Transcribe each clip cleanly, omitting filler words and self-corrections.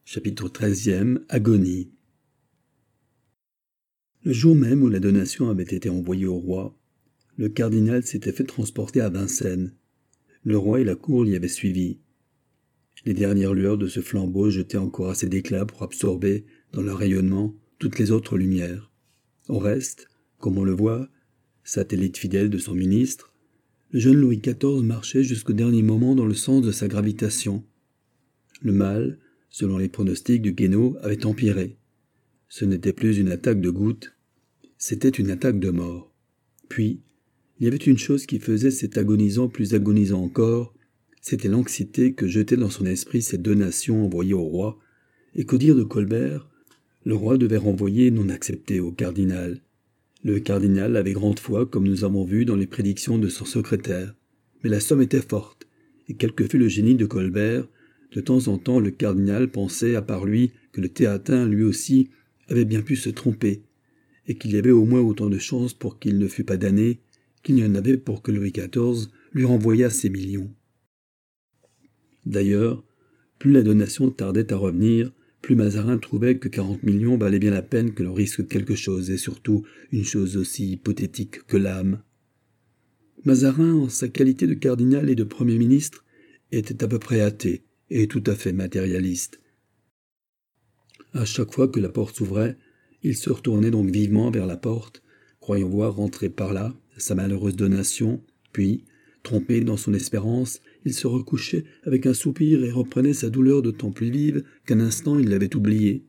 Chapitre 13e. Agonie. Le jour même où la donation avait été envoyée au roi, le cardinal s'était fait transporter à Vincennes. Le roi et la cour l'y avaient suivi. Les dernières lueurs de ce flambeau jetaient encore assez d'éclat pour absorber, dans leur rayonnement, toutes les autres lumières. Au reste, comme on le voit, satellite fidèle de son ministre, le jeune Louis XIV marchait jusqu'au dernier moment dans le sens de sa gravitation. Le mal, selon les pronostics de Guénaud, avait empiré. Ce n'était plus une attaque de goutte, c'était une attaque de mort. Puis, il y avait une chose qui faisait cet agonisant plus agonisant encore, c'était l'anxiété que jetaient dans son esprit ces donations envoyées au roi, et qu'au dire de Colbert, le roi devait renvoyer non accepté au cardinal. Le cardinal avait grande foi, comme nous avons vu dans les prédictions de son secrétaire. Mais la somme était forte, et quel que fût le génie de Colbert, de temps en temps le cardinal pensait, à part lui, que le Théatin, lui aussi, avait bien pu se tromper, et qu'il y avait au moins autant de chances pour qu'il ne fût pas damné, qu'il y en avait pour que Louis XIV lui renvoyât ses millions. D'ailleurs, plus la donation tardait à revenir, plus Mazarin trouvait que 40 millions valait bien la peine que l'on risque quelque chose, et surtout une chose aussi hypothétique que l'âme. Mazarin, en sa qualité de cardinal et de Premier ministre, était à peu près athée et tout à fait matérialiste. À chaque fois que la porte s'ouvrait, il se retournait donc vivement vers la porte, croyant voir rentrer par là sa malheureuse donation, puis, trompé dans son espérance, il se recouchait avec un soupir et reprenait sa douleur d'autant plus vive qu'un instant il l'avait oubliée.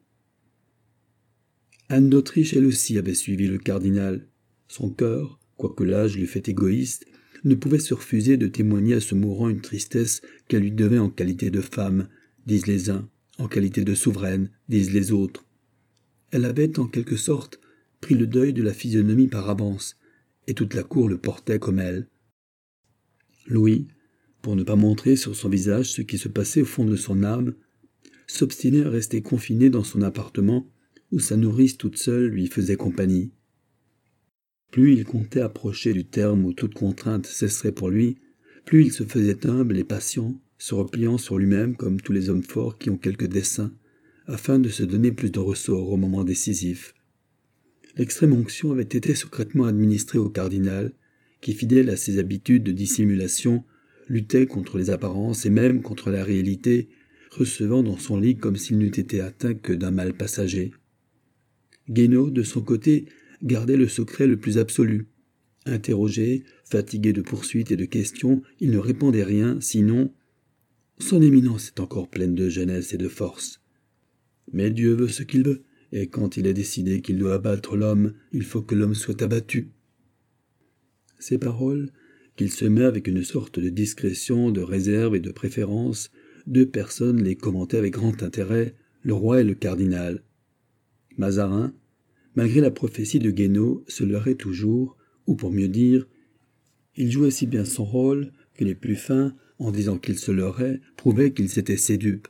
Anne d'Autriche, elle aussi, avait suivi le cardinal. Son cœur, quoique l'âge l'eût fait égoïste, ne pouvait se refuser de témoigner à ce mourant une tristesse qu'elle lui devait en qualité de femme, disent les uns, en qualité de souveraine, disent les autres. Elle avait, en quelque sorte, pris le deuil de la physionomie par avance, et toute la cour le portait comme elle. Louis, pour ne pas montrer sur son visage ce qui se passait au fond de son âme, s'obstinait à rester confiné dans son appartement où sa nourrice toute seule lui faisait compagnie. Plus il comptait approcher du terme où toute contrainte cesserait pour lui, plus il se faisait humble et patient, se repliant sur lui-même comme tous les hommes forts qui ont quelque dessein, afin de se donner plus de ressort au moment décisif. L'extrême onction avait été secrètement administrée au cardinal, qui, fidèle à ses habitudes de dissimulation, luttait contre les apparences et même contre la réalité, recevant dans son lit comme s'il n'eût été atteint que d'un mal passager. Guénaud, de son côté, gardait le secret le plus absolu. Interrogé, fatigué de poursuites et de questions, il ne répondait rien, sinon « Son éminence est encore pleine de jeunesse et de force. Mais Dieu veut ce qu'il veut, et quand il est décidé qu'il doit abattre l'homme, il faut que l'homme soit abattu. » Ces paroles, qu'il semait avec une sorte de discrétion, de réserve et de préférence, deux personnes les commentaient avec grand intérêt, le roi et le cardinal. Mazarin, malgré la prophétie de Guénaud, se leurrait toujours, ou pour mieux dire, il jouait si bien son rôle que les plus fins, en disant qu'il se leurrait, prouvaient qu'ils étaient ses dupes.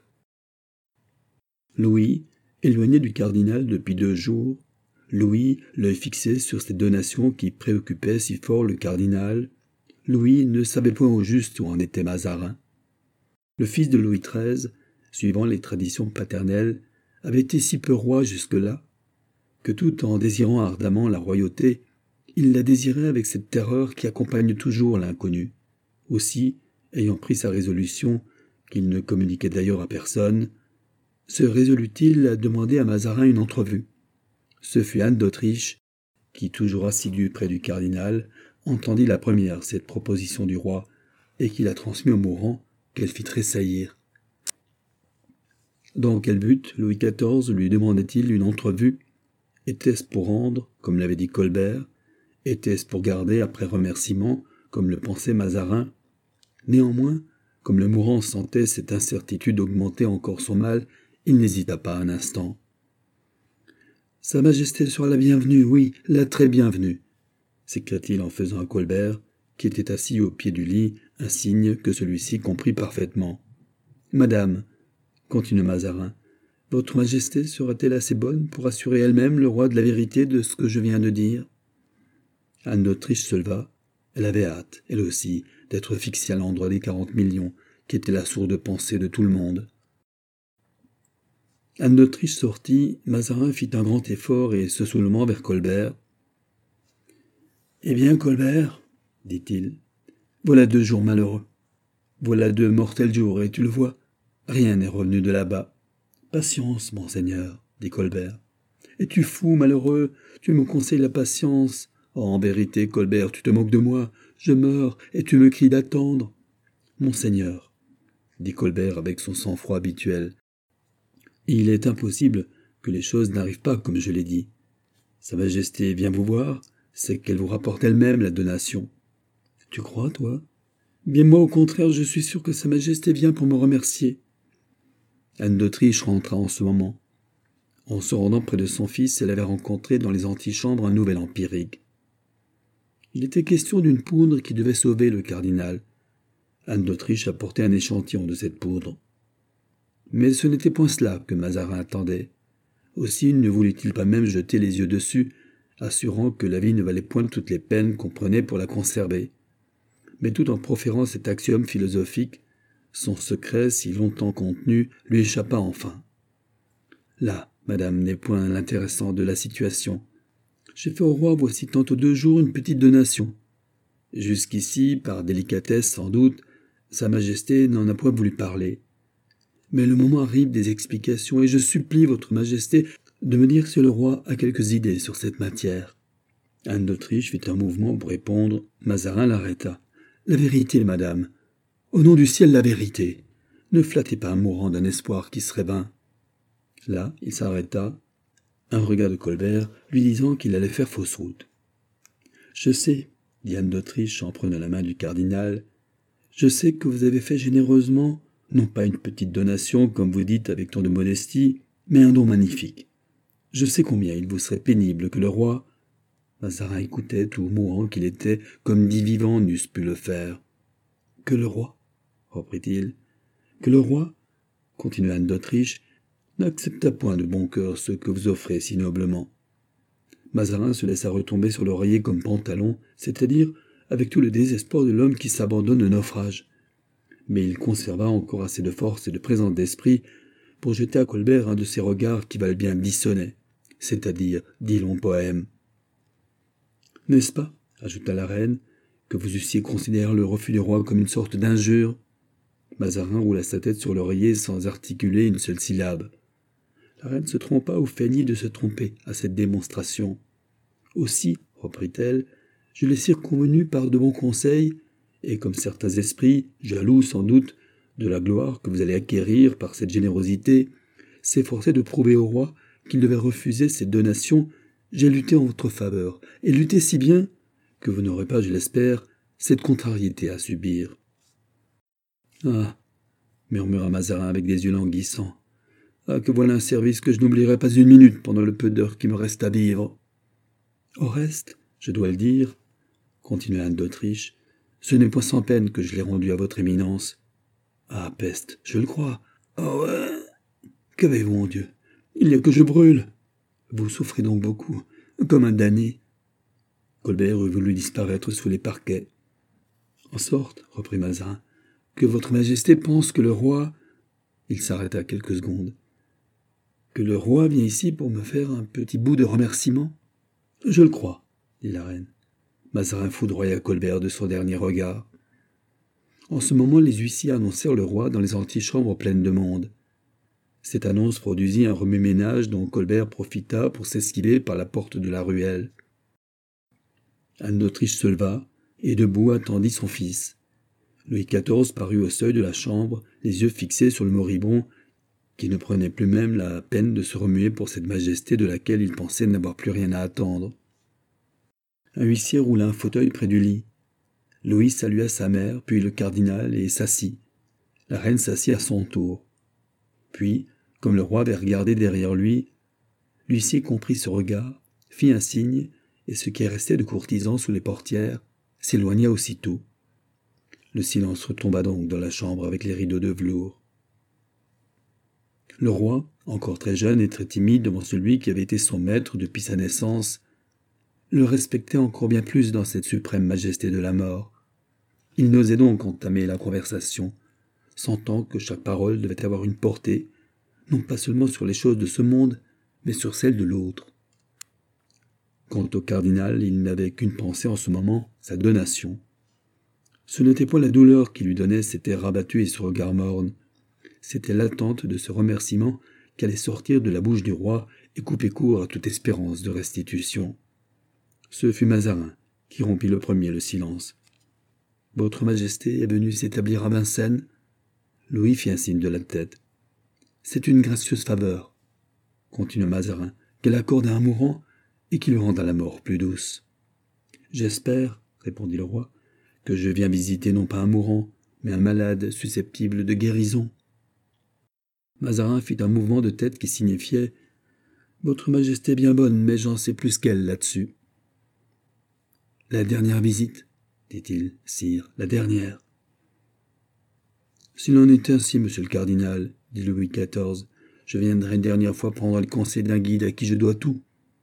Louis, éloigné du cardinal depuis 2 jours, Louis, l'œil fixé sur ces donations qui préoccupaient si fort le cardinal, Louis ne savait point au juste où en était Mazarin. Le fils de Louis XIII, suivant les traditions paternelles, avait été si peu roi jusque-là, que tout en désirant ardemment la royauté, il la désirait avec cette terreur qui accompagne toujours l'inconnu. Aussi, ayant pris sa résolution, qu'il ne communiquait d'ailleurs à personne, se résolut-il à demander à Mazarin une entrevue. Ce fut Anne d'Autriche, qui, toujours assidue près du cardinal, entendit la première cette proposition du roi, et qui la transmit au mourant, qu'elle fit tressaillir. Dans quel but Louis XIV lui demandait-il une entrevue? Était-ce pour rendre, comme l'avait dit Colbert? Était-ce pour garder après remerciement, comme le pensait Mazarin? Néanmoins, comme le mourant sentait cette incertitude augmenter encore son mal, il n'hésita pas un instant. « Sa Majesté sera la bienvenue, oui, la très bienvenue » s'écria-t-il en faisant à Colbert, qui était assis au pied du lit, un signe que celui-ci comprit parfaitement. « Madame, » continua Mazarin, « votre Majesté sera-t-elle assez bonne pour assurer elle-même le roi de la vérité de ce que je viens de dire ?» Anne d'Autriche se leva. Elle avait hâte, elle aussi, d'être fixée à l'endroit des 40 millions, qui était la sourde pensée de tout le monde. Anne d'Autriche sortit, Mazarin fit un grand effort et se soulevant vers Colbert. « Eh bien, Colbert, dit-il, voilà 2 jours malheureux. Voilà 2 mortels jours, et tu le vois, rien n'est revenu de là-bas. Patience, monseigneur, dit Colbert. Es-tu fou, malheureux? Tu me conseilles la patience. Oh, en vérité, Colbert, tu te moques de moi. Je meurs, et tu me cries d'attendre. Monseigneur, dit Colbert avec son sang-froid habituel, il est impossible que les choses n'arrivent pas comme je l'ai dit. Sa Majesté vient vous voir, c'est qu'elle vous rapporte elle-même la donation. Tu crois, toi? Bien moi, au contraire, je suis sûr que Sa Majesté vient pour me remercier. Anne d'Autriche rentra en ce moment. En se rendant près de son fils, elle avait rencontré dans les antichambres un nouvel empirique. Il était question d'une poudre qui devait sauver le cardinal. Anne d'Autriche apportait un échantillon de cette poudre. Mais ce n'était point cela que Mazarin attendait. Aussi ne voulut-il pas même jeter les yeux dessus, assurant que la vie ne valait point toutes les peines qu'on prenait pour la conserver. Mais tout en proférant cet axiome philosophique, son secret, si longtemps contenu, lui échappa enfin. Là, madame, n'est point l'intéressant de la situation. J'ai fait au roi voici tantôt 2 jours une petite donation. Jusqu'ici, par délicatesse sans doute, Sa Majesté n'en a point voulu parler. Mais le moment arrive des explications et je supplie votre Majesté de me dire si le roi a quelques idées sur cette matière. Anne d'Autriche fit un mouvement pour répondre. Mazarin l'arrêta. La vérité, madame. Au nom du ciel, la vérité. Ne flattez pas un mourant d'un espoir qui serait vain. Là, il s'arrêta, un regard de Colbert lui disant qu'il allait faire fausse route. Je sais, dit Anne d'Autriche en prenant la main du cardinal, je sais que vous avez fait généreusement, non pas une petite donation, comme vous dites avec tant de modestie, mais un don magnifique. Je sais combien il vous serait pénible que le roi... Mazarin écoutait, tout mourant qu'il était, comme 10 vivants n'eussent pu le faire. « Que le roi, reprit-il, que le roi, continua Anne d'Autriche, n'accepta point de bon cœur ce que vous offrez si noblement. » Mazarin se laissa retomber sur l'oreiller comme Pantalon, c'est-à-dire avec tout le désespoir de l'homme qui s'abandonne au naufrage. Mais il conserva encore assez de force et de présence d'esprit pour jeter à Colbert un de ces regards qui valent bien 10 sonnets, c'est-à-dire 10 longs poèmes. « N'est-ce pas, ajouta la reine, que vous eussiez considéré le refus du roi comme une sorte d'injure ?» Mazarin roula sa tête sur l'oreiller sans articuler une seule syllabe. La reine se trompa ou feignit de se tromper à cette démonstration. « Aussi, reprit-elle, je l'ai circonvenu par de bons conseils, et comme certains esprits, jaloux sans doute de la gloire que vous allez acquérir par cette générosité, s'efforçaient de prouver au roi qu'il devait refuser cette donation, j'ai lutté en votre faveur, et lutté si bien que vous n'aurez pas, je l'espère, cette contrariété à subir. »« Ah !» murmura Mazarin avec des yeux languissants. « Ah, que voilà un service que je n'oublierai pas une minute pendant le peu d'heures qui me reste à vivre. » « Au reste, je dois le dire, » continua Anne d'Autriche, « ce n'est point sans peine que je l'ai rendu à votre éminence. »« Ah, peste, je le crois. »« Oh, ouais. Qu'avez-vous, mon Dieu? Il y a que je brûle. » »« Vous souffrez donc beaucoup, comme un damné. » Colbert eût voulu disparaître sous les parquets. « En sorte, reprit Mazarin, que votre Majesté pense que le roi... » Il s'arrêta quelques secondes. « Que le roi vient ici pour me faire un petit bout de remerciement? »« Je le crois, » dit la reine. Mazarin foudroya Colbert de son dernier regard. En ce moment, les huissiers annoncèrent le roi dans les antichambres pleines de monde. Cette annonce produisit un remue-ménage dont Colbert profita pour s'esquiver par la porte de la ruelle. Anne d'Autriche se leva et debout attendit son fils. Louis XIV parut au seuil de la chambre, les yeux fixés sur le moribond, qui ne prenait plus même la peine de se remuer pour cette majesté de laquelle il pensait n'avoir plus rien à attendre. Un huissier roula un fauteuil près du lit. Louis salua sa mère, puis le cardinal, et s'assit. La reine s'assit à son tour. Puis, comme le roi avait regardé derrière lui, l'huissier comprit ce regard, fit un signe, et ce qui restait de courtisans sous les portières s'éloigna aussitôt. Le silence retomba donc dans la chambre avec les rideaux de velours. Le roi, encore très jeune et très timide devant celui qui avait été son maître depuis sa naissance, le respectait encore bien plus dans cette suprême majesté de la mort. Il n'osait donc entamer la conversation, sentant que chaque parole devait avoir une portée, non pas seulement sur les choses de ce monde, mais sur celles de l'autre. Quant au cardinal, il n'avait qu'une pensée en ce moment, sa donation. Ce n'était point la douleur qui lui donnait cet air rabattu et ce regard morne. C'était l'attente de ce remerciement qui allait sortir de la bouche du roi et couper court à toute espérance de restitution. Ce fut Mazarin qui rompit le premier le silence. « Votre Majesté est venue s'établir à Vincennes ?» Louis fit un signe de la tête. « C'est une gracieuse faveur, » continua Mazarin, « qu'elle accorde à un mourant et qui lui rende la mort plus douce. »« J'espère, » répondit le roi, « que je viens visiter non pas un mourant, mais un malade susceptible de guérison. » Mazarin fit un mouvement de tête qui signifiait « Votre Majesté est bien bonne, mais j'en sais plus qu'elle là-dessus. »« La dernière visite, » dit-il, « sire, la dernière. »« S'il en est ainsi, monsieur le cardinal, » dit Louis XIV, « je viendrai une dernière fois prendre les conseils d'un guide à qui je dois tout. »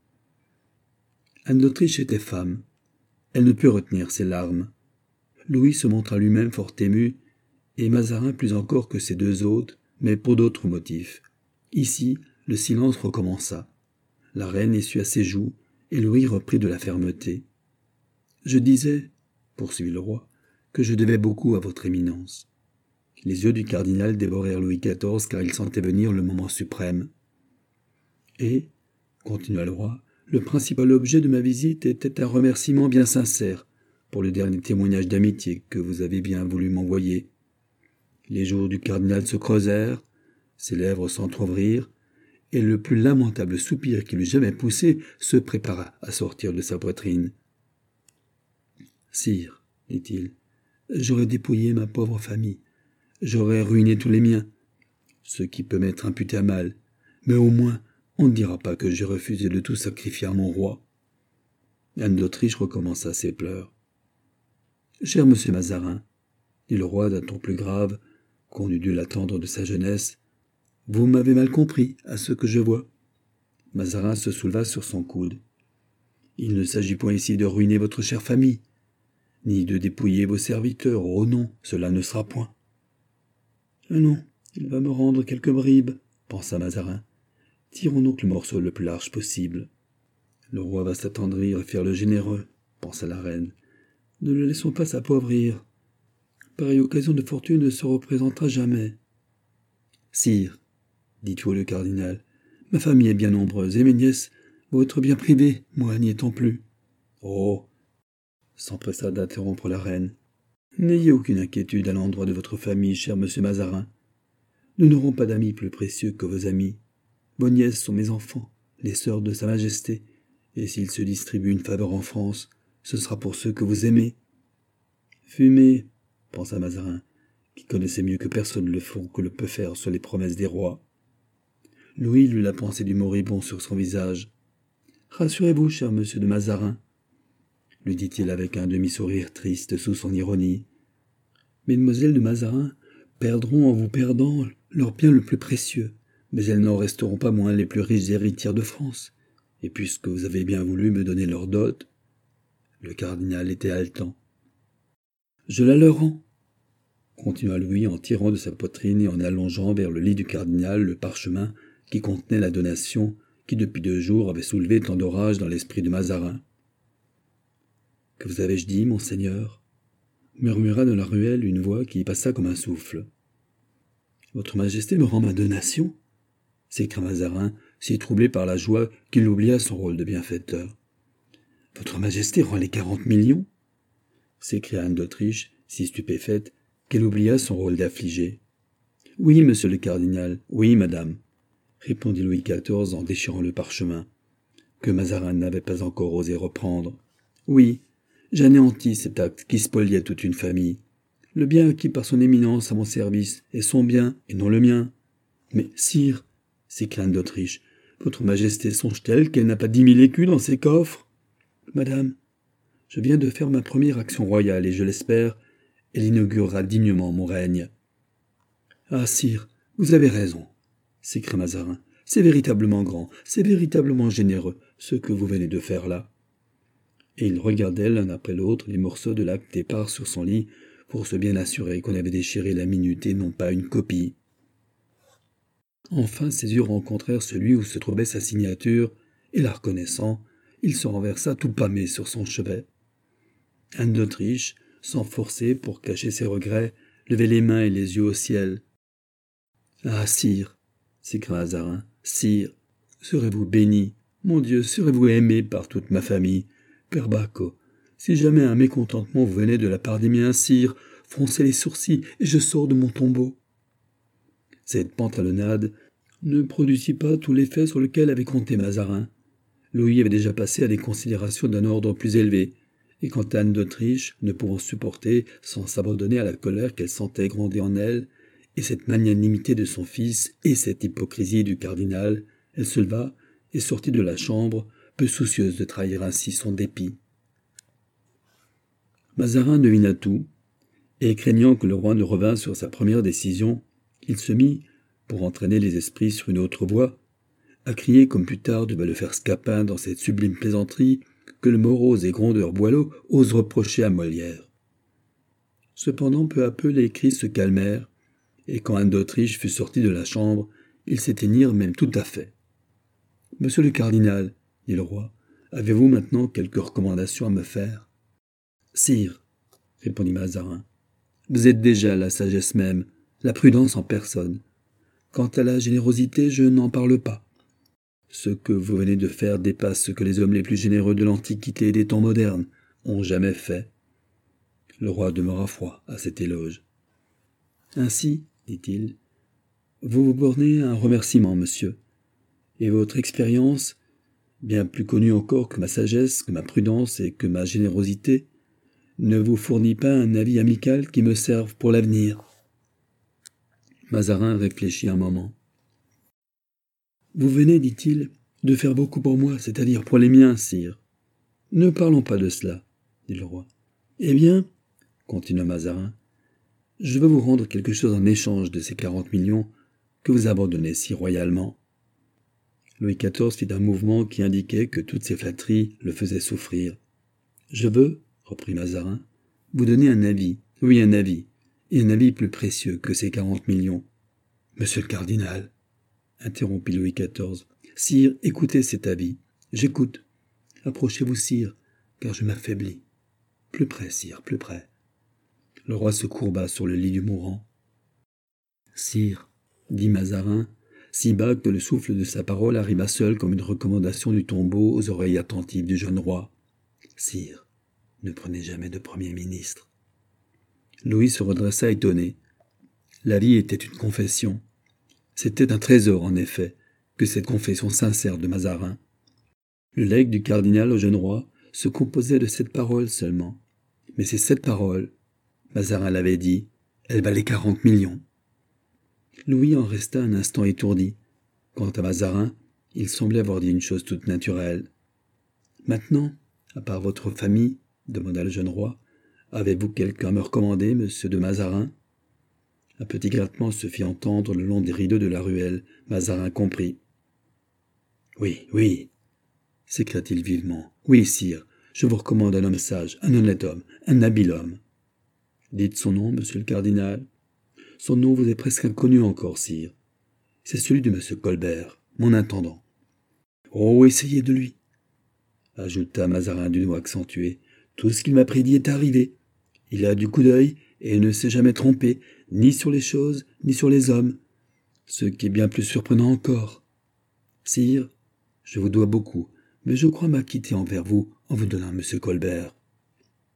Anne d'Autriche était femme. Elle ne put retenir ses larmes. Louis se montra lui-même fort ému, et Mazarin plus encore que ses deux hôtes, mais pour d'autres motifs. Ici, le silence recommença. La reine essuya ses joues, et Louis reprit de la fermeté. « Je disais, » poursuivit le roi, « que je devais beaucoup à votre éminence. » Les yeux du cardinal dévorèrent Louis XIV car il sentait venir le moment suprême. « Et, » continua le roi, « le principal objet de ma visite était un remerciement bien sincère pour le dernier témoignage d'amitié que vous avez bien voulu m'envoyer. » Les joues du cardinal se creusèrent, ses lèvres s'entr'ouvrirent, et le plus lamentable soupir qu'il eût jamais poussé se prépara à sortir de sa poitrine. « Sire, dit-il, j'aurais dépouillé ma pauvre famille, j'aurais ruiné tous les miens, ce qui peut m'être imputé à mal, mais au moins on ne dira pas que j'ai refusé de tout sacrifier à mon roi. » Anne d'Autriche recommença ses pleurs. « Cher monsieur Mazarin, dit le roi d'un ton plus grave, qu'on eût dû l'attendre de sa jeunesse, vous m'avez mal compris à ce que je vois. » Mazarin se souleva sur son coude. « Il ne s'agit point ici de ruiner votre chère famille, ni de dépouiller vos serviteurs. Oh non, cela ne sera point. »« Non, il va me rendre quelques bribes, » pensa Mazarin. « Tirons donc le morceau le plus large possible. »« Le roi va s'attendrir et faire le généreux, » pensa la reine. « Ne le laissons pas s'appauvrir. Pareille occasion de fortune ne se représentera jamais. »« Sire, dit tout le cardinal, ma famille est bien nombreuse, et mes nièces, votre bien privé, moi n'y étant plus. »« Oh !» s'empressa d'interrompre la reine. « N'ayez aucune inquiétude à l'endroit de votre famille, cher monsieur Mazarin. Nous n'aurons pas d'amis plus précieux que vos amis. Vos nièces sont mes enfants, les sœurs de Sa Majesté, et s'il se distribue une faveur en France, ce sera pour ceux que vous aimez. »« Fumez, pensa Mazarin, qui connaissait mieux que personne le fond que le peut faire sur les promesses des rois. Louis lut la pensée du moribond sur son visage. « Rassurez-vous, cher monsieur de Mazarin, » lui dit-il avec un demi-sourire triste sous son ironie. « Mesdemoiselles de Mazarin perdront en vous perdant leur bien le plus précieux, mais elles n'en resteront pas moins les plus riches héritières de France, et puisque vous avez bien voulu me donner leur dot... » Le cardinal était haletant. « Je la leur rends, » continua Louis en tirant de sa poitrine et en allongeant vers le lit du cardinal le parchemin qui contenait la donation qui depuis 2 jours avait soulevé tant d'orage dans l'esprit de Mazarin. « Que vous avais-je dit, monseigneur ?» murmura dans la ruelle une voix qui y passa comme un souffle. « Votre Majesté me rend ma donation ?» s'écria Mazarin, si troublé par la joie qu'il oublia son rôle de bienfaiteur. « Votre Majesté rend les 40 millions ?» s'écria Anne d'Autriche, si stupéfaite qu'elle oublia son rôle d'affligée. « Oui, monsieur le cardinal, oui, madame, » répondit Louis XIV en déchirant le parchemin, que Mazarin n'avait pas encore osé reprendre. « Oui, j'anéantis cet acte qui spoliait toute une famille. Le bien acquis par son éminence à mon service est son bien et non le mien. »« Mais, sire, » s'écria Anne d'Autriche, « votre Majesté songe-t-elle qu'elle n'a pas 10 000 écus dans ses coffres ? » ?»« Madame, je viens de faire ma première action royale et, je l'espère, elle inaugurera dignement mon règne. »« Ah, sire, vous avez raison, » s'écria Mazarin. « C'est véritablement grand, c'est véritablement généreux, ce que vous venez de faire là. » Et il regardait l'un après l'autre les morceaux de l'acte épars sur son lit pour se bien assurer qu'on avait déchiré la minute et non pas une copie. Enfin ses yeux rencontrèrent celui où se trouvait sa signature, et la reconnaissant, il se renversa tout pâmé sur son chevet. Anne d'Autriche, sans forcer pour cacher ses regrets, levait les mains et les yeux au ciel. « Ah, sire !» s'écria Mazarin, « sire, serez-vous béni, mon Dieu, serez-vous aimé par toute ma famille. Père Bacco, si jamais un mécontentement vous venait de la part des miens, sire, froncez les sourcils et je sors de mon tombeau. » Cette pantalonnade ne produisit pas tout l'effet sur lequel avait compté Mazarin. Louis avait déjà passé à des considérations d'un ordre plus élevé, et quant à Anne d'Autriche, ne pouvant supporter, sans s'abandonner à la colère qu'elle sentait gronder en elle, et cette magnanimité de son fils, et cette hypocrisie du cardinal, elle se leva et sortit de la chambre, peu soucieuse de trahir ainsi son dépit. Mazarin devina tout, et craignant que le roi ne revînt sur sa première décision, il se mit, pour entraîner les esprits sur une autre voie, à crier comme plus tard devait le faire Scapin dans cette sublime plaisanterie que le morose et grondeur Boileau ose reprocher à Molière. Cependant, peu à peu, les cris se calmèrent, et quand Anne d'Autriche fut sortie de la chambre, ils s'éteignirent même tout à fait. « Monsieur le cardinal, dit le roi, avez-vous maintenant quelques recommandations à me faire ?»« Sire, répondit Mazarin, vous êtes déjà la sagesse même, la prudence en personne. Quant à la générosité, je n'en parle pas. Ce que vous venez de faire dépasse ce que les hommes les plus généreux de l'Antiquité et des temps modernes ont jamais fait. » Le roi demeura froid à cet éloge. « Ainsi, dit-il, vous vous bornez à un remerciement, monsieur, et votre expérience, bien plus connue encore que ma sagesse, que ma prudence et que ma générosité, ne vous fournit pas un avis amical qui me serve pour l'avenir. » Mazarin réfléchit un moment. « Vous venez, dit-il, de faire beaucoup pour moi, c'est-à-dire pour les miens, sire. Ne parlons pas de cela, dit le roi. Eh bien, continua Mazarin, je veux vous rendre quelque chose en échange de ces 40 millions que vous abandonnez si royalement. » Louis XIV fit un mouvement qui indiquait que toutes ces flatteries le faisaient souffrir. « Je veux, reprit Mazarin, vous donner un avis, oui un avis, et un avis plus précieux que ces 40 millions. »« Monsieur le cardinal, » interrompit Louis XIV, « sire, écoutez cet avis. J'écoute. Approchez-vous, sire, car je m'affaiblis. Plus près, sire, plus près. » Le roi se courba sur le lit du mourant. « Sire, dit Mazarin, si bas que le souffle de sa parole arriva seul comme une recommandation du tombeau aux oreilles attentives du jeune roi. Sire, ne prenez jamais de premier ministre. » Louis se redressa étonné. La vie était une confession. C'était un trésor, en effet, que cette confession sincère de Mazarin. Le legs du cardinal au jeune roi se composait de 7 paroles seulement. Mais ces 7 paroles, Mazarin l'avait dit, elles valaient 40 millions. Louis en resta un instant étourdi. Quant à Mazarin, il semblait avoir dit une chose toute naturelle. « Maintenant, à part votre famille, demanda le jeune roi, avez-vous quelqu'un à me recommander, monsieur de Mazarin ?» Un petit grattement se fit entendre le long des rideaux de la ruelle. Mazarin comprit. « Oui, oui, s'écria-t-il vivement. « Oui, sire, je vous recommande un homme sage, un honnête homme, un habile homme. » « Dites son nom, monsieur le cardinal. »« Son nom vous est presque inconnu encore, sire. C'est celui de monsieur Colbert, mon intendant. »« Oh, essayez de lui, » ajouta Mazarin d'une voix accentuée. « Tout ce qu'il m'a prédit est arrivé. Il a du coup d'œil et ne s'est jamais trompé, ni sur les choses, ni sur les hommes. Ce qui est bien plus surprenant encore. Sire, je vous dois beaucoup, mais je crois m'acquitter envers vous en vous donnant monsieur Colbert. »« Soit, »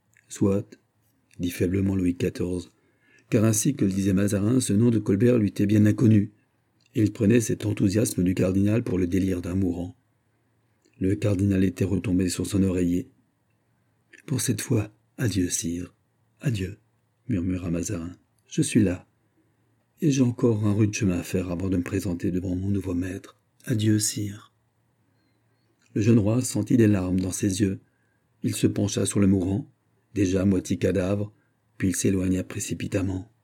dit faiblement Louis XIV, car ainsi que le disait Mazarin, ce nom de Colbert lui était bien inconnu, et il prenait cet enthousiasme du cardinal pour le délire d'un mourant. Le cardinal était retombé sur son oreiller. « Pour cette fois, adieu, sire, adieu, » murmura Mazarin. « Je suis là, et j'ai encore un rude chemin à faire avant de me présenter devant mon nouveau maître. Adieu, sire. » Le jeune roi sentit des larmes dans ses yeux. Il se pencha sur le mourant, déjà à moitié cadavre, puis il s'éloigna précipitamment.